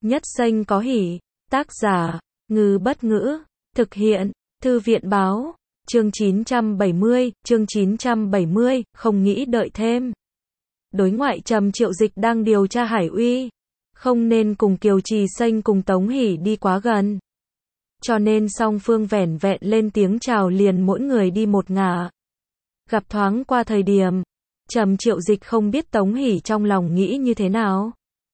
Nhất Xanh có hỉ. Tác giả, Ngư Bất Ngữ. Thực hiện, Thư viện Báo. Chương 970, không nghĩ đợi thêm. Đối ngoại Trầm Triệu Dịch đang điều tra Hải Uy. Không nên cùng Kiều Trì Xanh cùng Tống Hỷ đi quá gần. Cho nên song phương vẻn vẹn lên tiếng chào liền mỗi người đi một ngả. Gặp thoáng qua thời điểm, Trầm Triệu Dịch không biết Tống Hỷ trong lòng nghĩ như thế nào.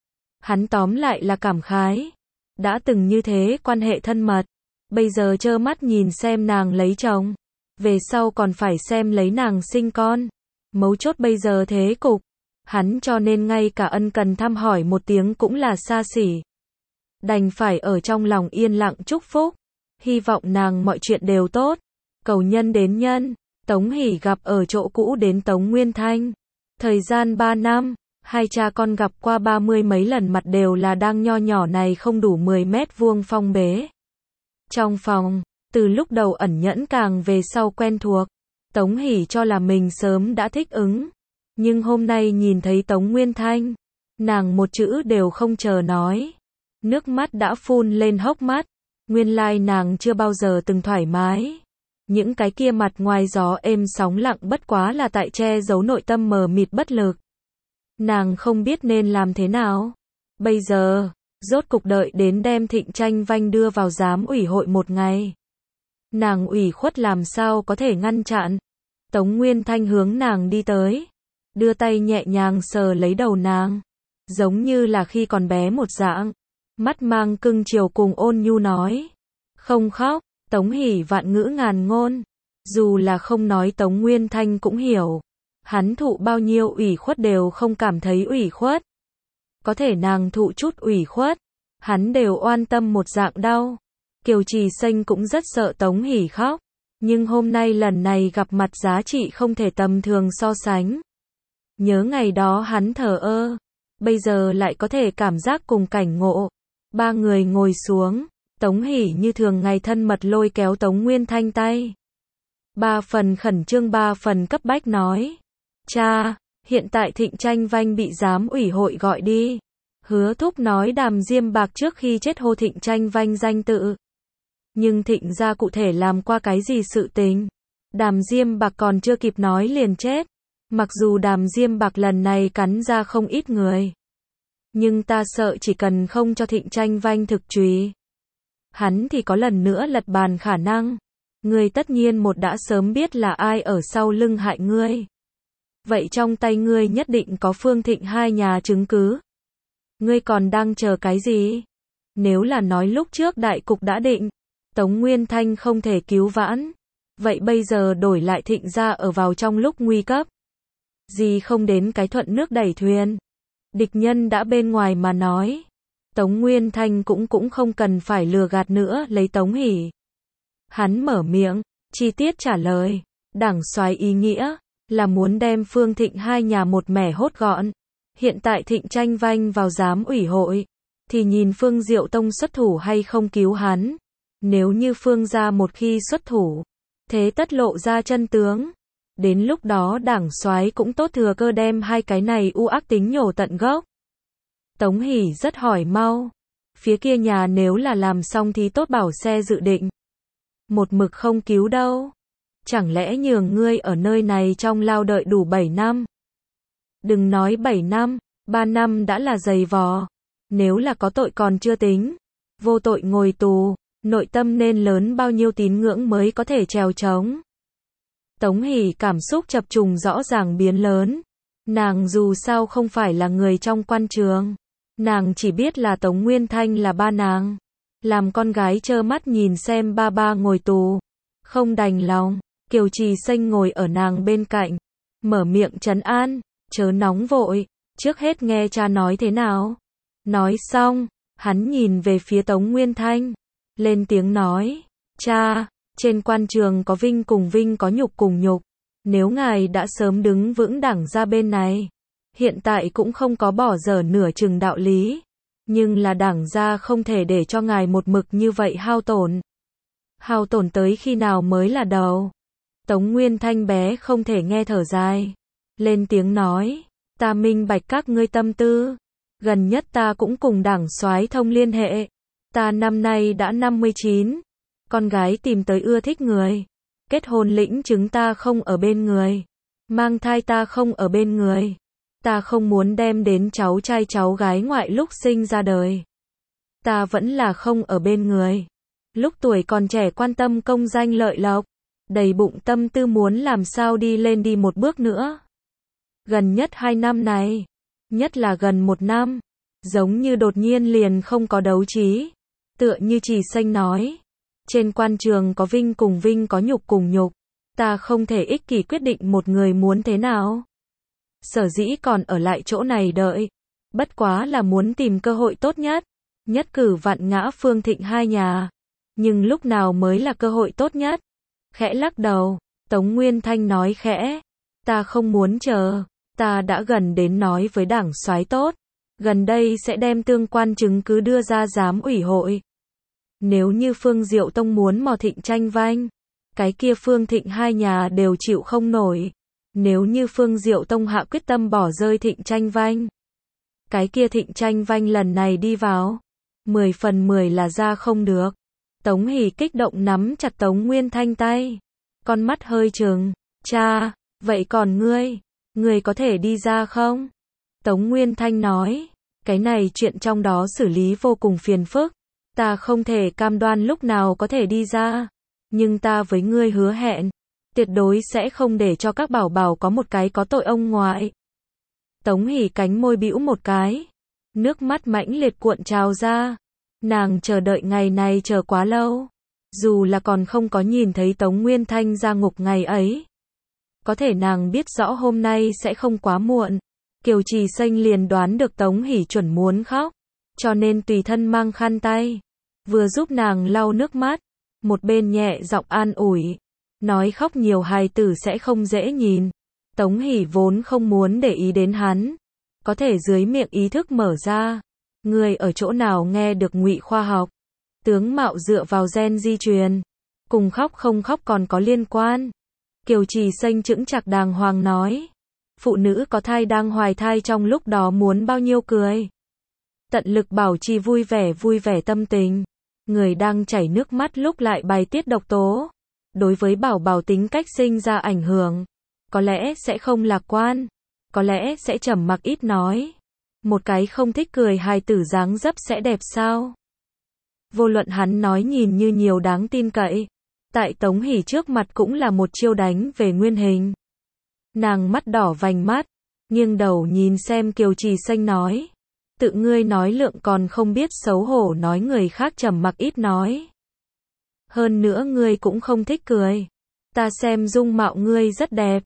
Hắn tóm lại là cảm khái. Đã từng như thế quan hệ thân mật, bây giờ trơ mắt nhìn xem nàng lấy chồng, về sau còn phải xem lấy nàng sinh con. Mấu chốt bây giờ thế cục, hắn cho nên ngay cả ân cần thăm hỏi một tiếng cũng là xa xỉ. Đành phải ở trong lòng yên lặng chúc phúc, hy vọng nàng mọi chuyện đều tốt. Cầu nhân đến nhân, Tống Hỷ gặp ở chỗ cũ đến Tống Nguyên Thanh. Thời gian 3 năm, hai cha con gặp qua 30 mấy lần, mặt đều là đang nho nhỏ này không đủ 10 mét vuông phong bế. Trong phòng, từ lúc đầu ẩn nhẫn càng về sau quen thuộc, Tống Hỷ cho là mình sớm đã thích ứng. Nhưng hôm nay nhìn thấy Tống Nguyên Thanh, nàng một chữ đều không chờ nói. Nước mắt đã phun lên hốc mắt, nguyên lai nàng chưa bao giờ từng thoải mái. Những cái kia mặt ngoài gió êm sóng lặng bất quá là tại che giấu nội tâm mờ mịt bất lực. Nàng không biết nên làm thế nào. Bây giờ, rốt cục đợi đến đem Thịnh Tranh Vanh đưa vào giám ủy hội một ngày. Nàng ủy khuất làm sao có thể ngăn chặn. Tống Nguyên Thanh hướng nàng đi tới, đưa tay nhẹ nhàng sờ lấy đầu nàng, giống như là khi còn bé một dạng. Mắt mang cưng chiều cùng ôn nhu nói. Không khóc. Tống Hỷ vạn ngữ ngàn ngôn. Dù là không nói Tống Nguyên Thanh cũng hiểu. Hắn thụ bao nhiêu ủy khuất đều không cảm thấy ủy khuất. Có thể nàng thụ chút ủy khuất, hắn đều oan tâm một dạng đau. Kiều Trì Xanh cũng rất sợ Tống Hỷ khóc. Nhưng hôm nay lần này gặp mặt giá trị không thể tầm thường so sánh. Nhớ ngày đó hắn thờ ơ, bây giờ lại có thể cảm giác cùng cảnh ngộ. Ba người ngồi xuống, Tống Hỷ như thường ngày thân mật lôi kéo Tống Nguyên Thanh tay. 3 phần khẩn trương 3 phần cấp bách nói. Cha, hiện tại Thịnh Tranh Vanh bị giám ủy hội gọi đi. Hứa thúc nói Đàm Diêm Bạc trước khi chết hô Thịnh Tranh Vanh danh tự. Nhưng Thịnh gia cụ thể làm qua cái gì sự tình? Đàm Diêm Bạc còn chưa kịp nói liền chết. Mặc dù Đàm Diêm Bạc lần này cắn ra không ít người, nhưng ta sợ chỉ cần không cho Thịnh Tranh Vanh thực truy, hắn thì có lần nữa lật bàn khả năng. Ngươi tất nhiên một đã sớm biết là ai ở sau lưng hại ngươi. Vậy trong tay ngươi nhất định có Phương Thịnh hai nhà chứng cứ. Ngươi còn đang chờ cái gì? Nếu là nói lúc trước đại cục đã định, Tống Nguyên Thanh không thể cứu vãn, vậy bây giờ đổi lại Thịnh gia ở vào trong lúc nguy cấp. Gì không đến cái thuận nước đẩy thuyền. Địch nhân đã bên ngoài mà nói. Tống Nguyên Thanh cũng không cần phải lừa gạt nữa lấy Tống Hỷ. Hắn mở miệng, chi tiết trả lời. Đảng soái ý nghĩa là muốn đem Phương Thịnh hai nhà một mẻ hốt gọn. Hiện tại Thịnh Tranh Vanh vào giám ủy hội, thì nhìn Phương Diệu Tông xuất thủ hay không cứu hắn. Nếu như Phương gia một khi xuất thủ, thế tất lộ ra chân tướng. Đến lúc đó đảng soái cũng tốt thừa cơ đem hai cái này u ác tính nhổ tận gốc. Tống Hỷ rất hỏi mau. Phía kia nhà nếu là làm xong thì tốt bảo xe dự định. Một mực không cứu đâu. Chẳng lẽ nhường ngươi ở nơi này trong lao đợi đủ 7 năm? Đừng nói 7 năm, 3 năm đã là dày vò. Nếu là có tội còn chưa tính. Vô tội ngồi tù, nội tâm nên lớn bao nhiêu tín ngưỡng mới có thể trèo trống. Tống Hỷ cảm xúc chập trùng rõ ràng biến lớn. Nàng dù sao không phải là người trong quan trường. Nàng chỉ biết là Tống Nguyên Thanh là ba nàng. Làm con gái trơ mắt nhìn xem ba ngồi tù. Không đành lòng, Kiều Trì Xanh ngồi ở nàng bên cạnh. Mở miệng trấn an, chớ nóng vội, trước hết nghe cha nói thế nào. Nói xong, hắn nhìn về phía Tống Nguyên Thanh. Lên tiếng nói, cha, trên quan trường có vinh cùng vinh có nhục cùng nhục. Nếu ngài đã sớm đứng vững đảng ra bên này, hiện tại cũng không có bỏ dở nửa chừng đạo lý. Nhưng là đảng ra không thể để cho ngài một mực như vậy hao tổn. Hao tổn tới khi nào mới là đầu. Tống Nguyên Thanh bé không thể nghe thở dài. Lên tiếng nói, ta minh bạch các ngươi tâm tư. Gần nhất ta cũng cùng Đảng soái thông liên hệ. Ta năm nay đã 59. Con gái tìm tới ưa thích người. Kết hôn lĩnh chứng ta không ở bên người. Mang thai ta không ở bên người. Ta không muốn đem đến cháu trai cháu gái ngoại lúc sinh ra đời. Ta vẫn là không ở bên người. Lúc tuổi còn trẻ quan tâm công danh lợi lộc. Đầy bụng tâm tư muốn làm sao đi lên đi một bước nữa. Gần nhất 2 năm này. Nhất là gần 1 năm. Giống như đột nhiên liền không có đấu trí. Tựa như Trì Xanh nói. Trên quan trường có vinh cùng vinh, có nhục cùng nhục. Ta không thể ích kỷ quyết định một người muốn thế nào. Sở dĩ còn ở lại chỗ này đợi. Bất quá là muốn tìm cơ hội tốt nhất. Nhất cử vạn ngã Phương Thịnh hai nhà. Nhưng lúc nào mới là cơ hội tốt nhất? Khẽ lắc đầu, Tống Nguyên Thanh nói khẽ. Ta không muốn chờ. Ta đã gần đến nói với Đảng soái tốt. Gần đây sẽ đem tương quan chứng cứ đưa ra giám ủy hội. Nếu như Phương Diệu Tông muốn mò Thịnh tranh vanh, cái kia Phương Thịnh hai nhà đều chịu không nổi. Nếu như Phương Diệu Tông hạ quyết tâm bỏ rơi Thịnh tranh vanh, cái kia Thịnh tranh vanh lần này đi vào 10 phần 10 là ra không được. Tống Hỷ kích động nắm chặt Tống Nguyên Thanh tay. Con mắt hơi trừng. Cha, vậy còn ngươi có thể đi ra không? Tống Nguyên Thanh nói. Cái này chuyện trong đó xử lý vô cùng phiền phức. Ta không thể cam đoan lúc nào có thể đi ra. Nhưng ta với ngươi hứa hẹn. Tuyệt đối sẽ không để cho các bảo bảo có một cái có tội ông ngoại. Tống Hỷ cánh môi bĩu một cái. Nước mắt mãnh liệt cuộn trào ra. Nàng chờ đợi ngày này chờ quá lâu. Dù là còn không có nhìn thấy Tống Nguyên Thanh ra ngục ngày ấy. Có thể nàng biết rõ hôm nay sẽ không quá muộn. Kiều Trì Xanh liền đoán được Tống Hỷ chuẩn muốn khóc. Cho nên tùy thân mang khăn tay. Vừa giúp nàng lau nước mắt. Một bên nhẹ giọng an ủi. Nói khóc nhiều hài tử sẽ không dễ nhìn. Tống Hỷ vốn không muốn để ý đến hắn. Có thể dưới miệng ý thức mở ra. Người ở chỗ nào nghe được ngụy khoa học. Tướng mạo dựa vào gen di truyền. Cùng khóc không khóc còn có liên quan. Kiều Trì Xanh chững chạc đàng hoàng nói. Phụ nữ có thai đang hoài thai trong lúc đó muốn bao nhiêu cười. Tận lực bảo trì vui vẻ tâm tình. Người đang chảy nước mắt lúc lại bài tiết độc tố. Đối với bảo bảo tính cách sinh ra ảnh hưởng. Có lẽ sẽ không lạc quan. Có lẽ sẽ trầm mặc ít nói. Một cái không thích cười hài tử dáng dấp sẽ đẹp sao? Vô luận hắn nói nhìn như nhiều đáng tin cậy. Tại Tống Hỷ trước mặt cũng là một chiêu đánh về nguyên hình. Nàng mắt đỏ vành mắt. Nghiêng đầu nhìn xem Kiều Trì Xanh nói. Tự ngươi nói lượng còn không biết xấu hổ nói người khác trầm mặc ít nói. Hơn nữa ngươi cũng không thích cười. Ta xem dung mạo ngươi rất đẹp.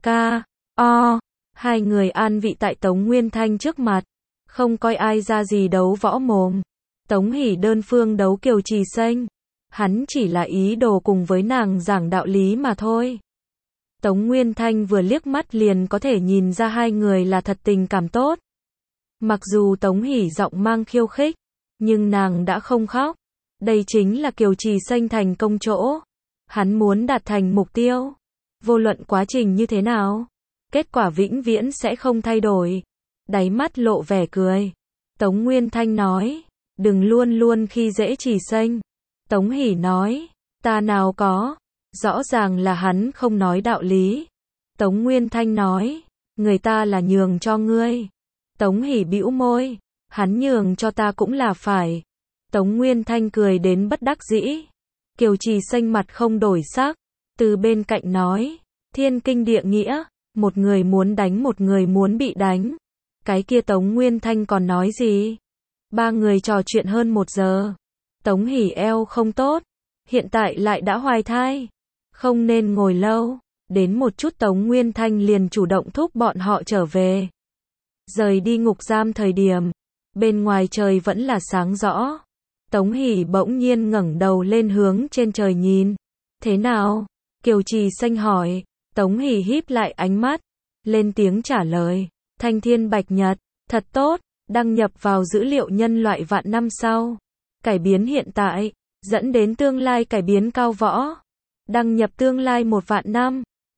Hai người an vị tại Tống Nguyên Thanh trước mặt. Không coi ai ra gì đấu võ mồm. Tống Hỷ đơn phương đấu Kiều Trì Xanh. Hắn chỉ là ý đồ cùng với nàng giảng đạo lý mà thôi. Tống Nguyên Thanh vừa liếc mắt liền có thể nhìn ra hai người là thật tình cảm tốt. Mặc dù Tống Hỷ giọng mang khiêu khích, nhưng nàng đã không khóc. Đây chính là Kiều Trì Xanh thành công chỗ. Hắn muốn đạt thành mục tiêu. Vô luận quá trình như thế nào, kết quả vĩnh viễn sẽ không thay đổi. Đáy mắt lộ vẻ cười. Tống Nguyên Thanh nói, đừng luôn luôn khi dễ Trì Xanh. Tống Hỷ nói, ta nào có. Rõ ràng là hắn không nói đạo lý. Tống Nguyên Thanh nói, người ta là nhường cho ngươi. Tống Hỷ bĩu môi, hắn nhường cho ta cũng là phải. Tống Nguyên Thanh cười đến bất đắc dĩ. Kiều Trì Xanh mặt không đổi sắc, từ bên cạnh nói, thiên kinh địa nghĩa, một người muốn đánh một người muốn bị đánh. Cái kia Tống Nguyên Thanh còn nói gì? Ba người trò chuyện hơn 1 giờ. Tống Hỷ eo không tốt, hiện tại lại đã hoài thai. Không nên ngồi lâu. Đến một chút Tống Nguyên Thanh liền chủ động thúc bọn họ trở về. Rời đi ngục giam thời điểm, bên ngoài trời vẫn là sáng rõ. Tống Hỷ bỗng nhiên ngẩng đầu lên hướng trên trời nhìn. Thế nào? Kiều Trì Xanh hỏi. Tống Hỷ híp lại ánh mắt, lên tiếng trả lời. Thanh thiên bạch nhật, thật tốt, đăng nhập vào dữ liệu nhân loại vạn năm sau. Cải biến hiện tại, dẫn đến tương lai cải biến cao võ. Đăng nhập tương lai 1 vạn năm.